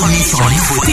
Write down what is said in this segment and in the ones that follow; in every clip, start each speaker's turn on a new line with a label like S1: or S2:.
S1: premier sur la nouveauté.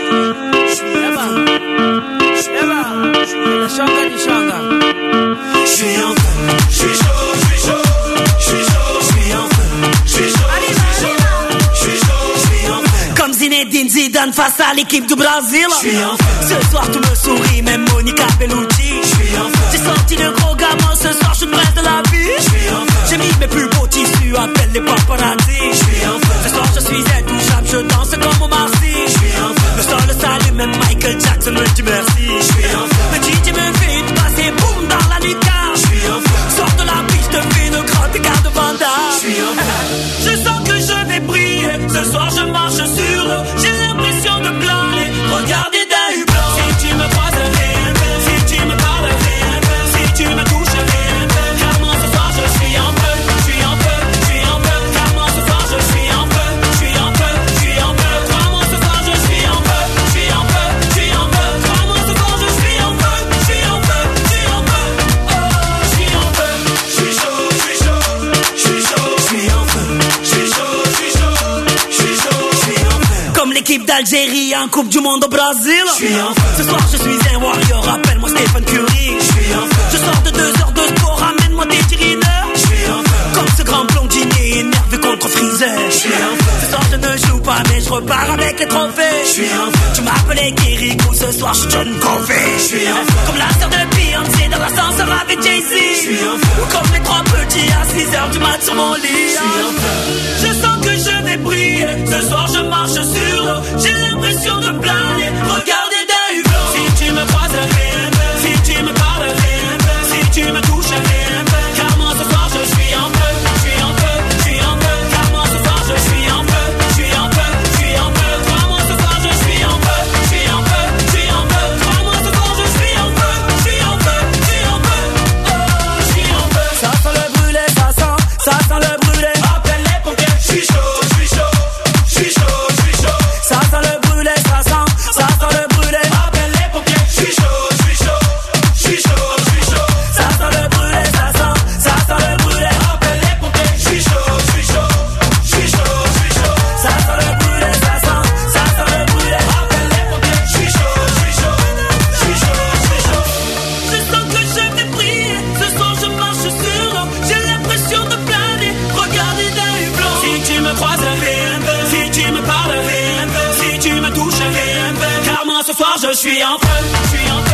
S2: Comme Zinedine Zidane face à l'équipe du Brésil. Ce soir tout me sourit, même Monica Bellucci. J'ai sorti le gros gamin, ce soir je suis presse de la vie. J'ai mis mes plus beaux tissus, appelle les paparazzi. Ce soir je suis intouchable, je danse comme Omar Sy. Le sol s'allume, même Michael Jackson me dit merci. Le DJ me fait passer, boum, dans la nuit car. Sors de la piste, fais une grande écart de Van Damme. Je sens que je vais briller, ce soir je marche sur l'eau. J'ai l'impression de planer, regardez d'un hublot. Si tu me croises, si tu me parles, si tu me touches, car moi ce soir je suis en feu, je suis en feu, je suis en feu. Car moi ce soir je suis en feu, je suis en feu, je suis en feu. Crois-moi ce soir je suis en feu, je suis en feu, je suis en feu. Crois-moi ce soir je suis en feu, je suis en feu, je suis en feu. Oh, je suis en feu, je suis chaud, je suis chaud, je suis chaud, je suis en feu, je suis chaud, je suis chaud, je suis chaud, je suis en feu. Comme l'équipe d'Algérie en Coupe du Monde au Brésil. Ce soir je suis un warrior, appelle-moi Stephen Curry. Je sors de 2 heures de sport, ramène-moi des tirineurs. Comme ce grand blondinier énervé contre Freezer. Ce soir je ne joue pas mais je repars avec les trophées. Tu m'appelais Kirikou, ce soir je suis John Covey. Comme la sœur de Beyoncé dans l'ascenseur avec Jay-Z. Ou comme les 3 petits à 6 heures du mat sur mon lit. Je sens que je vais briller, ce soir je marche sur l'eau. J'ai l'impression de planer, regardez d'un hublot. Si tu me croises, si tu me parles, si tu me touches, car moi ce soir je suis en feu, je suis en feu, je suis en feu. Car moi ce soir je suis en feu, je suis en feu, je suis en feu. Crois-moi ce soir je suis en feu, je suis en feu, je suis en feu. Crois-moi ce soir je suis en feu, je suis en feu, je suis en feu. Oh, je suis en feu. Ça sent le brûlé, ça sent le brûlé. Appelle les pompiers, je suis chaud, je suis chaud, je suis chaud, je suis chaud. Ça sent le brûlé, ça sent le brûlé. Appelle les pompiers, je suis chaud, je suis chaud, je suis chaud, je suis chaud. Ça sent le brûlé, ça sent le brûlé. Appelle les pompiers, je suis chaud, je suis chaud, je suis chaud, je suis chaud. Ça sent le brûlé, ça sent le brûlé. Appelle les pompiers, je suis chaud, je suis chaud, je suis chaud, je suis chaud. Je sens que je vais briller, ce soir je marche sur l'eau. J'ai l'impression de planer, regardez d'un hublot. Si tu me croises, si tu me parles, si tu me touches, car moi ce soir je suis en feu, je suis en feu.